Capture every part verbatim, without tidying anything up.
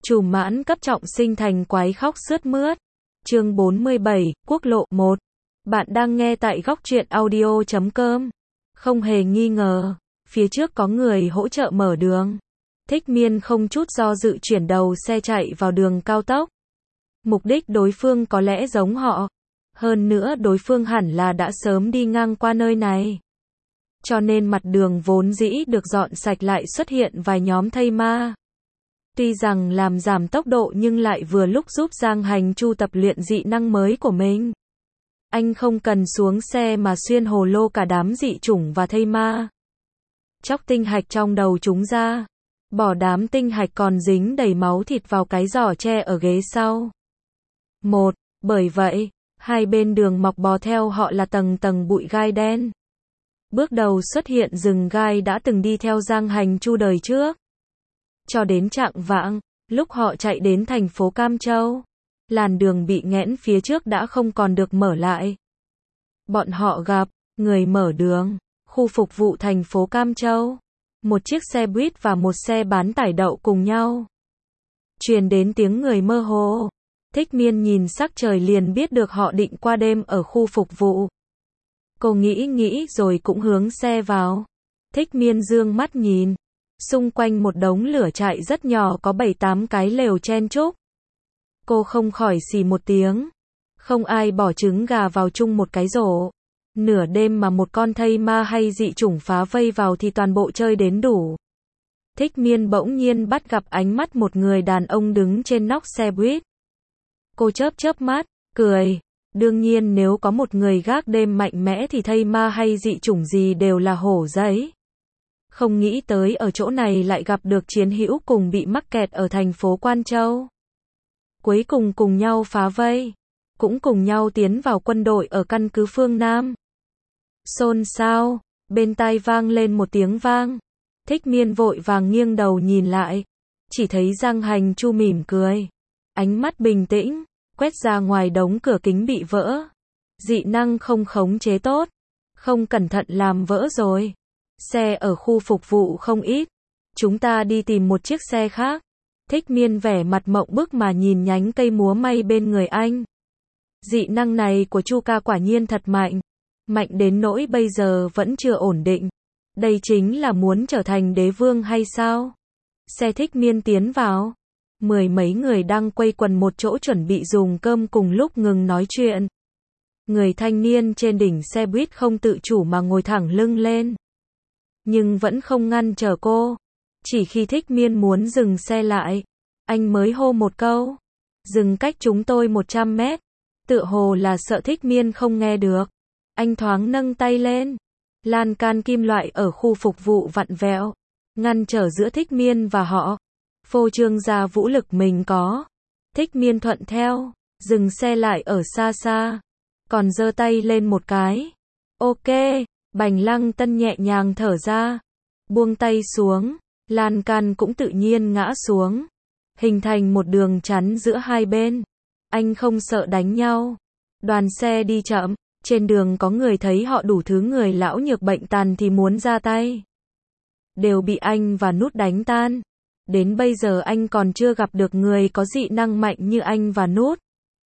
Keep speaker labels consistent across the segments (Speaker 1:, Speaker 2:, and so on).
Speaker 1: Trùm mãn cấp trọng sinh thành quái khóc sướt mướt. Chương bốn mươi bảy, Quốc lộ một. Bạn đang nghe tại góc truyện audio chấm com. Không hề nghi ngờ, phía trước có người hỗ trợ mở đường. Thích Miên không chút do dự chuyển đầu xe chạy vào đường cao tốc. Mục đích đối phương có lẽ giống họ. Hơn nữa đối phương hẳn là đã sớm đi ngang qua nơi này. Cho nên mặt đường vốn dĩ được dọn sạch lại xuất hiện vài nhóm thây ma. Tuy rằng làm giảm tốc độ nhưng lại vừa lúc giúp Giang Hành Chu tập luyện dị năng mới của mình. Anh không cần xuống xe mà xuyên hồ lô cả đám dị chủng và thây ma. Chóc tinh hạch trong đầu chúng ra. Bỏ đám tinh hạch còn dính đầy máu thịt vào cái giỏ tre ở ghế sau. Một, bởi vậy, hai bên đường mọc bò theo họ là tầng tầng bụi gai đen. Bước đầu xuất hiện rừng gai đã từng đi theo Giang Hành Chu đời trước. Cho đến chạng vạng, lúc họ chạy đến thành phố Cam Châu, làn đường bị nghẽn phía trước đã không còn được mở lại. Bọn họ gặp người mở đường, khu phục vụ thành phố Cam Châu. Một chiếc xe buýt và một xe bán tải đậu cùng nhau. Truyền đến tiếng người mơ hồ. Thích Miên nhìn sắc trời liền biết được họ định qua đêm ở khu phục vụ. Cô nghĩ nghĩ rồi cũng hướng xe vào. Thích Miên dương mắt nhìn. Xung quanh một đống lửa chạy rất nhỏ có bảy tám cái lều chen chúc. Cô không khỏi xì một tiếng. Không ai bỏ trứng gà vào chung một cái rổ. Nửa đêm mà một con thây ma hay dị chủng phá vây vào thì toàn bộ chơi đến đủ. Thích Miên bỗng nhiên bắt gặp ánh mắt một người đàn ông đứng trên nóc xe buýt. Cô chớp chớp mắt, cười. Đương nhiên nếu có một người gác đêm mạnh mẽ thì thây ma hay dị chủng gì đều là hổ giấy. Không nghĩ tới ở chỗ này lại gặp được chiến hữu cùng bị mắc kẹt ở thành phố Quan Châu. Cuối cùng cùng nhau phá vây. Cũng cùng nhau tiến vào quân đội ở căn cứ phương Nam. Xôn xao, bên tai vang lên một tiếng vang. Thích Miên vội vàng nghiêng đầu nhìn lại. Chỉ thấy Giang Hành Chu mỉm cười. Ánh mắt bình tĩnh, quét ra ngoài đống cửa kính bị vỡ. Dị năng không khống chế tốt. Không cẩn thận làm vỡ rồi. Xe ở khu phục vụ không ít. Chúng ta đi tìm một chiếc xe khác. Thích Miên vẻ mặt mộng bức mà nhìn nhánh cây múa may bên người anh. Dị năng này của Chu ca quả nhiên thật mạnh. Mạnh đến nỗi bây giờ vẫn chưa ổn định. Đây chính là muốn trở thành đế vương hay sao? Xe Thích Miên tiến vào. Mười mấy người đang quây quần một chỗ chuẩn bị dùng cơm cùng lúc ngừng nói chuyện. Người thanh niên trên đỉnh xe buýt không tự chủ mà ngồi thẳng lưng lên. Nhưng vẫn không ngăn trở cô. Chỉ khi Thích Miên muốn dừng xe lại, anh mới hô một câu. Dừng cách chúng tôi một trăm mét. Tựa hồ là sợ Thích Miên không nghe được. Anh thoáng nâng tay lên. Lan can kim loại ở khu phục vụ vặn vẹo, ngăn trở giữa Thích Miên và họ. Phô trương ra vũ lực mình có. Thích Miên thuận theo, dừng xe lại ở xa xa. Còn giơ tay lên một cái. Ok, Bành Lăng Tân nhẹ nhàng thở ra. Buông tay xuống, lan can cũng tự nhiên ngã xuống. Hình thành một đường chắn giữa hai bên. Anh không sợ đánh nhau. Đoàn xe đi chậm, trên đường có người thấy họ đủ thứ người lão nhược bệnh tàn thì muốn ra tay. Đều bị anh và Nút đánh tan. Đến bây giờ anh còn chưa gặp được người có dị năng mạnh như anh và Nút.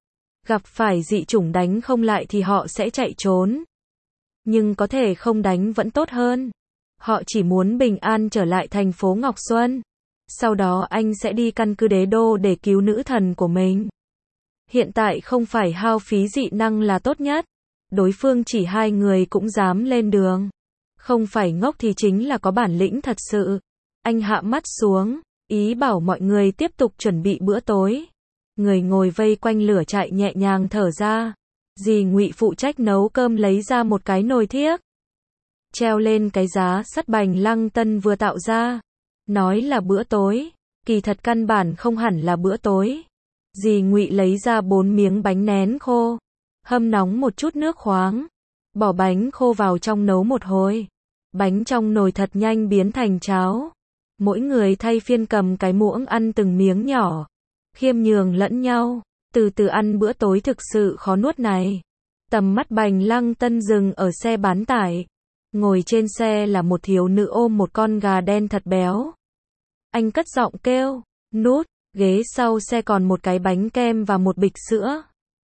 Speaker 1: Gặp phải dị chủng đánh không lại thì họ sẽ chạy trốn. Nhưng có thể không đánh vẫn tốt hơn. Họ chỉ muốn bình an trở lại thành phố Ngọc Xuân. Sau đó anh sẽ đi căn cứ đế đô để cứu nữ thần của mình. Hiện tại không phải hao phí dị năng là tốt nhất. Đối phương chỉ hai người cũng dám lên đường. Không phải ngốc thì chính là có bản lĩnh thật sự. Anh hạ mắt xuống, ý bảo mọi người tiếp tục chuẩn bị bữa tối. Người ngồi vây quanh lửa chạy nhẹ nhàng thở ra. Dì Ngụy phụ trách nấu cơm lấy ra một cái nồi thiếc. Treo lên cái giá sắt Bành Lăng Tân vừa tạo ra. Nói là bữa tối, kỳ thật căn bản không hẳn là bữa tối. Dì Ngụy lấy ra bốn miếng bánh nén khô. Hâm nóng một chút nước khoáng. Bỏ bánh khô vào trong nấu một hồi. Bánh trong nồi thật nhanh biến thành cháo. Mỗi người thay phiên cầm cái muỗng ăn từng miếng nhỏ. Khiêm nhường lẫn nhau. Từ từ ăn bữa tối thực sự khó nuốt này. Tầm mắt Bành Lăng Tân dừng ở xe bán tải. Ngồi trên xe là một thiếu nữ ôm một con gà đen thật béo. Anh cất giọng kêu. Nút, Ghế sau xe còn một cái bánh kem và một bịch sữa.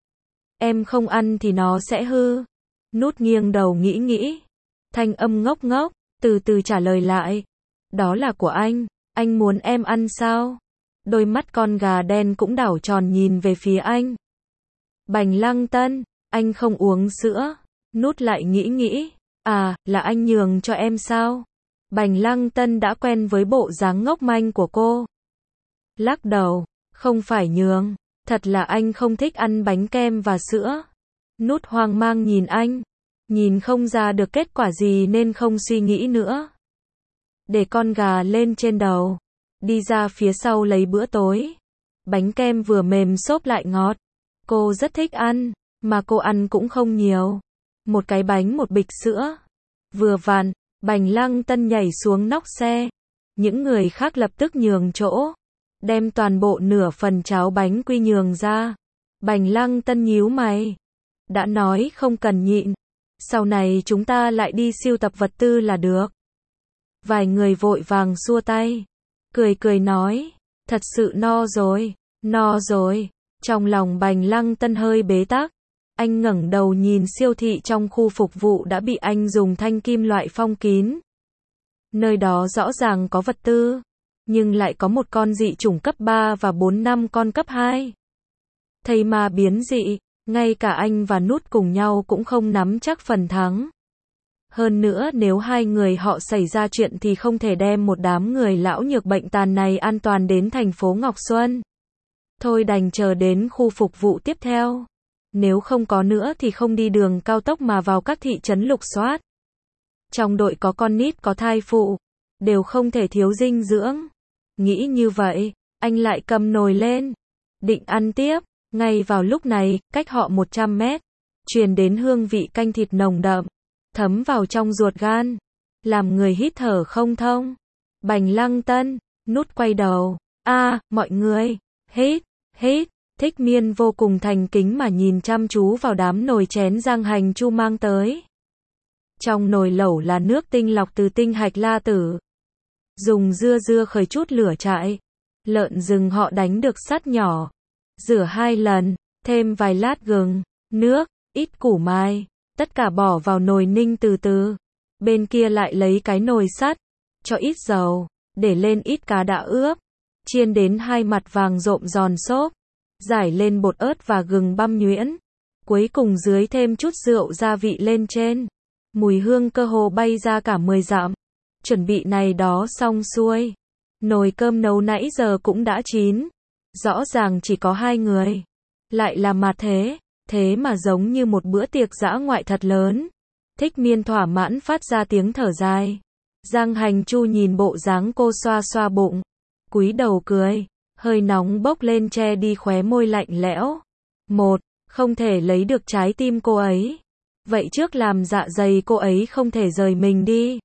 Speaker 1: Em không ăn thì nó sẽ hư. Nút nghiêng đầu nghĩ nghĩ. Thanh âm ngốc ngốc, từ từ trả lời lại. Đó là của anh, anh muốn em ăn sao? Đôi mắt con gà đen cũng đảo tròn nhìn về phía anh. Bành Lăng Tân, anh không uống sữa. Nút lại nghĩ nghĩ. À, là anh nhường cho em sao? Bành Lăng Tân đã quen với bộ dáng ngốc manh của cô. Lắc đầu, không phải nhường, thật là anh không thích ăn bánh kem và sữa. Nút hoang mang nhìn anh, nhìn không ra được kết quả gì nên không suy nghĩ nữa. Để con gà lên trên đầu, đi ra phía sau lấy bữa tối. Bánh kem vừa mềm xốp lại ngọt. Cô rất thích ăn, mà cô ăn cũng không nhiều. Một cái bánh một bịch sữa. Vừa vặn, Bành Lăng Tân nhảy xuống nóc xe. Những người khác lập tức nhường chỗ. Đem toàn bộ nửa phần cháo bánh quy nhường ra. Bành Lăng Tân nhíu mày. Đã nói không cần nhịn. Sau này chúng ta lại đi sưu tập vật tư là được. Vài người vội vàng xua tay. Cười cười nói. Thật sự no rồi, no rồi. Trong lòng Bành Lăng Tân hơi bế tắc. Anh ngẩng đầu nhìn siêu thị trong khu phục vụ đã bị anh dùng thanh kim loại phong kín. Nơi đó rõ ràng có vật tư, nhưng lại có một con dị chủng cấp ba và bốn năm con cấp hai. Thây ma biến dị, ngay cả anh và Nút cùng nhau cũng không nắm chắc phần thắng. Hơn nữa nếu hai người họ xảy ra chuyện thì không thể đem một đám người lão nhược bệnh tàn này an toàn đến thành phố Ngọc Xuân. Thôi đành chờ đến khu phục vụ tiếp theo. Nếu không có nữa thì không đi đường cao tốc mà vào các thị trấn lục soát. Trong đội có con nít có thai phụ, đều không thể thiếu dinh dưỡng. Nghĩ như vậy, anh lại cầm nồi lên, định ăn tiếp. Ngay vào lúc này, cách họ một trăm mét, truyền đến hương vị canh thịt nồng đậm, thấm vào trong ruột gan, làm người hít thở không thông. Bành Lăng Tân, Nút quay đầu. A, mọi người, hít, hít. Thích Miên vô cùng thành kính mà nhìn chăm chú vào đám nồi chén Giang Hành Chu mang tới. Trong nồi lẩu là nước tinh lọc từ tinh hạch la tử. Dùng dưa dưa khởi chút lửa trại. Lợn rừng họ đánh được sắt nhỏ. Rửa hai lần, thêm vài lát gừng, nước, ít củ mai. Tất cả bỏ vào nồi ninh từ từ. Bên kia lại lấy cái nồi sắt, cho ít dầu, để lên ít cá đã ướp. Chiên đến hai mặt vàng rộm giòn xốp. Rải lên bột ớt và gừng băm nhuyễn. Cuối cùng dưới thêm chút rượu gia vị lên trên. Mùi hương cơ hồ bay ra cả mười dặm. Chuẩn bị này đó xong xuôi. Nồi cơm nấu nãy giờ cũng đã chín. Rõ ràng chỉ có hai người. Lại là mà thế. Thế mà giống như một bữa tiệc dã ngoại thật lớn. Thích Miên thỏa mãn phát ra tiếng thở dài. Giang Hành Chu nhìn bộ dáng cô xoa xoa bụng. Cúi đầu cười. Hơi nóng bốc lên che đi khóe môi lạnh lẽo. Một, không thể lấy được trái tim cô ấy. Vậy trước làm dạ dày cô ấy không thể rời mình đi.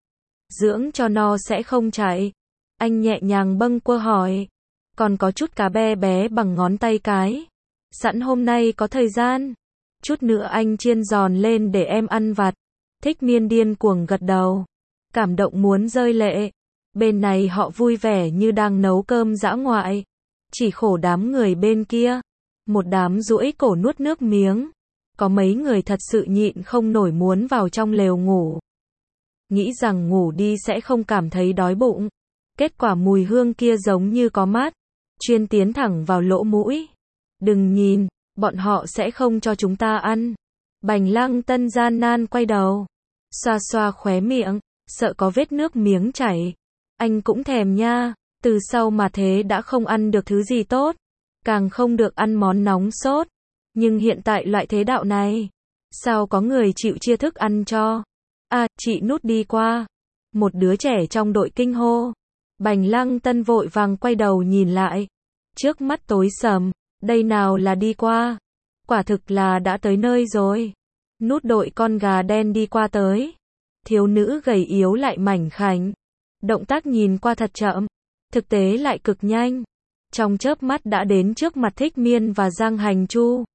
Speaker 1: Dưỡng cho no sẽ không chạy. Anh nhẹ nhàng bâng quơ hỏi. Còn có chút cá bé bé bằng ngón tay cái. Sẵn hôm nay có thời gian. Chút nữa anh chiên giòn lên để em ăn vặt. Thích Miên điên cuồng gật đầu. Cảm động muốn rơi lệ. Bên này họ vui vẻ như đang nấu cơm dã ngoại. Chỉ khổ đám người bên kia. Một đám duỗi cổ nuốt nước miếng. Có mấy người thật sự nhịn không nổi muốn vào trong lều ngủ. Nghĩ rằng ngủ đi sẽ không cảm thấy đói bụng. Kết quả mùi hương kia giống như có mát. Chuyên tiến thẳng vào lỗ mũi. Đừng nhìn, bọn họ sẽ không cho chúng ta ăn. Bành Lăng Tân gian nan quay đầu. Xoa xoa khóe miệng, sợ có vết nước miếng chảy. Anh cũng thèm nha, từ sau mà thế đã không ăn được thứ gì tốt, càng không được ăn món nóng sốt. Nhưng hiện tại loại thế đạo này, sao có người chịu chia thức ăn cho? À, chị Nút đi qua. Một đứa trẻ trong đội kinh hô. Bành Lăng Tân vội vàng quay đầu nhìn lại. Trước mắt tối sầm, đây nào là đi qua. Quả thực là đã tới nơi rồi. Nút đội con gà đen đi qua tới. Thiếu nữ gầy yếu lại mảnh khảnh. Động tác nhìn qua thật chậm, thực tế lại cực nhanh. Trong chớp mắt đã đến trước mặt Thích Miên và Giang Hành Chu.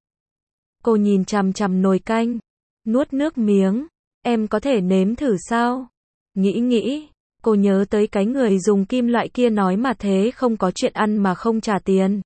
Speaker 1: Cô nhìn chằm chằm nồi canh, nuốt nước miếng. Em có thể nếm thử sao? Nghĩ nghĩ, Cô nhớ tới cái người dùng kim loại kia nói mà thế không có chuyện ăn mà không trả tiền.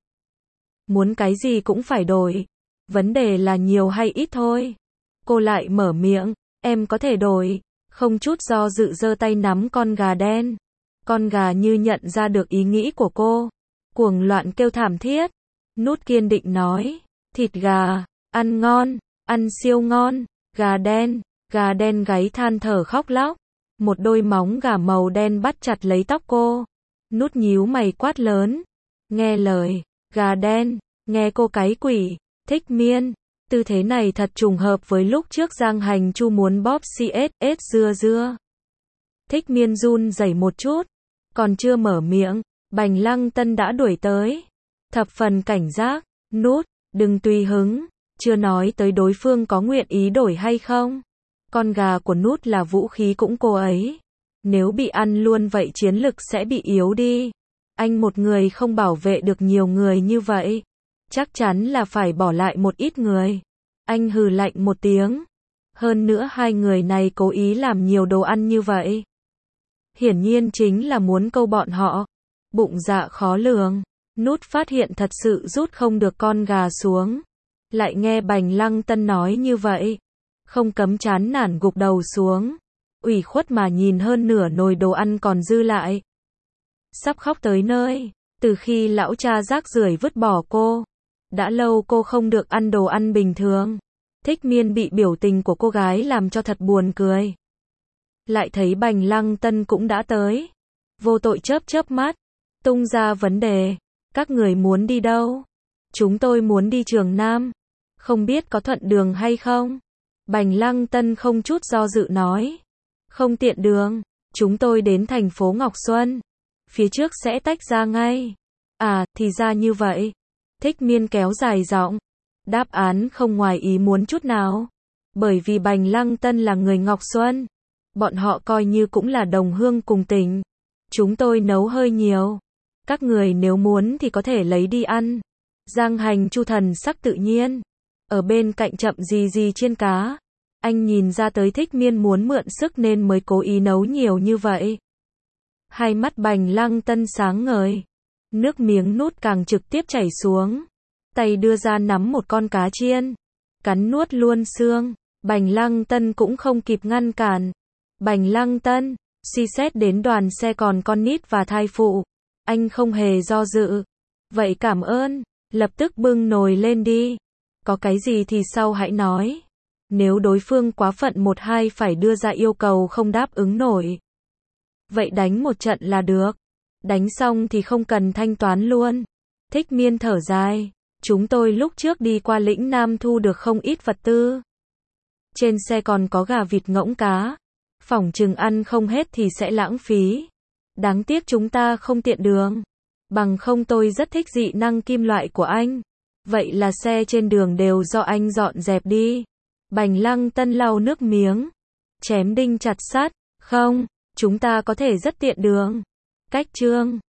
Speaker 1: Muốn cái gì cũng phải đổi. Vấn đề là nhiều hay ít thôi. Cô lại mở miệng, em có thể đổi. Không chút do dự giơ tay nắm con gà đen. Con gà như nhận ra được ý nghĩ của cô. Cuồng loạn kêu thảm thiết. Nút kiên định nói, thịt gà, ăn ngon, ăn siêu ngon, gà đen, gà đen gáy than thở khóc lóc. Một đôi móng gà màu đen bắt chặt lấy tóc cô. Nút nhíu mày quát lớn. Nghe lời, gà đen, nghe cô cái quỷ, Thích Miên. Tư thế này thật trùng hợp với lúc trước Giang Hành Chu muốn bóp xê ét ét dưa dưa. Thích Miên run rẩy một chút, còn chưa mở miệng, Bành Lăng Tân đã đuổi tới. Thập phần cảnh giác, Nút, đừng tùy hứng, chưa nói tới đối phương có nguyện ý đổi hay không. Con gà của Nút là vũ khí cũng cô ấy. Nếu bị ăn luôn vậy chiến lực sẽ bị yếu đi. Anh một người không bảo vệ được nhiều người như vậy. Chắc chắn là phải bỏ lại một ít người. Anh hừ lạnh một tiếng. Hơn nữa hai người này cố ý làm nhiều đồ ăn như vậy. Hiển nhiên chính là muốn câu bọn họ. Bụng dạ khó lường. Nút phát hiện thật sự rút không được con gà xuống. Lại nghe Bành Lăng Tân nói như vậy. Không cấm chán nản gục đầu xuống. Ủy khuất mà nhìn hơn nửa nồi đồ ăn còn dư lại. Sắp khóc tới nơi. Từ khi lão cha rác rưởi vứt bỏ cô. Đã lâu cô không được ăn đồ ăn bình thường. Thích Miên bị biểu tình của cô gái làm cho thật buồn cười. Lại thấy Bành Lăng Tân cũng đã tới. Vô tội chớp chớp mắt. Tung ra vấn đề. Các người muốn đi đâu? Chúng tôi muốn đi Trường Nam. Không biết có thuận đường hay không? Bành Lăng Tân không chút do dự nói. Không tiện đường. Chúng tôi đến thành phố Ngọc Xuân. Phía trước sẽ tách ra ngay. À, thì ra như vậy. Thích Miên kéo dài giọng. Đáp án không ngoài ý muốn chút nào. Bởi vì Bành Lăng Tân là người Ngọc Xuân. Bọn họ coi như cũng là đồng hương cùng tỉnh. Chúng tôi nấu hơi nhiều. Các người nếu muốn thì có thể lấy đi ăn. Giang Hành Chu thần sắc tự nhiên. Ở bên cạnh chậm gì gì chiên cá. Anh nhìn ra tới Thích Miên muốn mượn sức nên mới cố ý nấu nhiều như vậy. Hai mắt Bành Lăng Tân sáng ngời. Nước miếng Nút càng trực tiếp chảy xuống. Tay đưa ra nắm một con cá chiên. Cắn nuốt luôn xương. Bành Lăng Tân cũng không kịp ngăn cản. Bành Lăng Tân, suy xét đến đoàn xe còn con nít và thai phụ. Anh không hề do dự. Vậy cảm ơn. Lập tức bưng nồi lên đi. Có cái gì thì sau hãy nói. Nếu đối phương quá phận một hai phải đưa ra yêu cầu không đáp ứng nổi. Vậy đánh một trận là được. Đánh xong thì không cần thanh toán luôn. Thích Miên thở dài. Chúng tôi lúc trước đi qua lĩnh Nam thu được không ít vật tư. Trên xe còn có gà vịt ngỗng cá. Phỏng chừng ăn không hết thì sẽ lãng phí. Đáng tiếc chúng ta không tiện đường. Bằng không tôi rất thích dị năng kim loại của anh. Vậy là xe trên đường đều do anh dọn dẹp đi. Bành Lăng Tân lau nước miếng. Chém đinh chặt sắt. Không, chúng ta có thể rất tiện đường. Cách chương